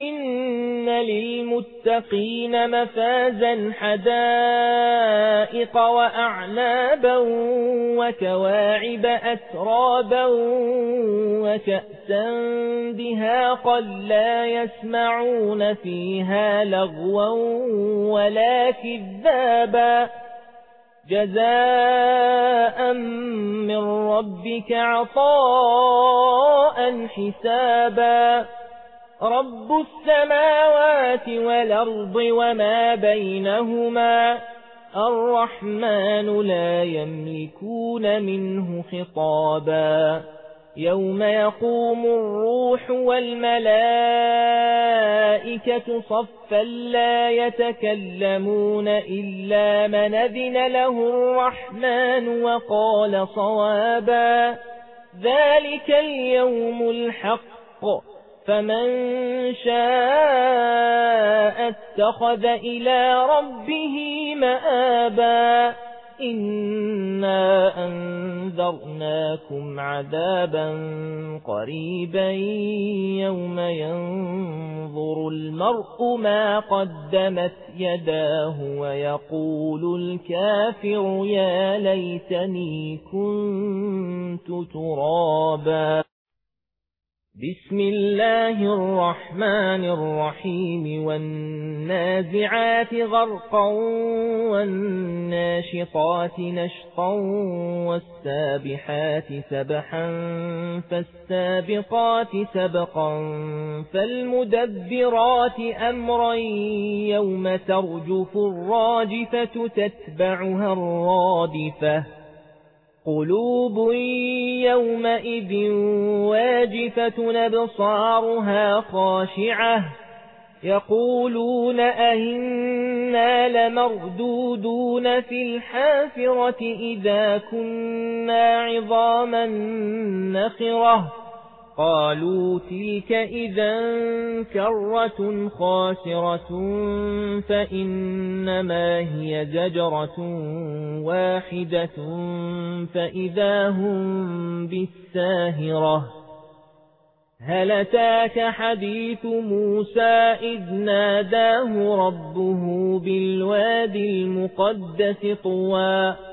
إن للمتقين مفازا حدائق وأعنابا وكواعب أترابا وكأسا دهاقا لا يسمعون فيها لغوا ولا كذابا جزاء من ربك عطاء حسابا رب السماوات والأرض وما بينهما الرحمن لا يملكون منه خطابا يوم يقوم الروح والملائكة صفا لا يتكلمون إلا من أذن له الرحمن وقال صوابا ذلك اليوم الحق فمن شاء اتخذ إلى ربه مآبا إنا أنذرناكم عذابا قريبا يوم ينظر المرء ما قدمت يداه ويقول الكافر يا ليتني كنت ترابا بسم الله الرحمن الرحيم والنازعات غرقا والناشطات نشطا والسابحات سبحا فالسابقات سبقا فالمدبرات أمرا يوم ترجف الراجفة تتبعها الرادفة قلوب يومئذ واجفة أبصارها خاشعة يقولون أئنا لمردودون في الحافرة إذا كنا عظاما نخرة قالوا تلك إذا كرة خاسرة فإنما هي زجرة واحدة فإذا هم بالساهرة هل أتاك حديث موسى إذ ناداه ربه بالوادي المقدس طوى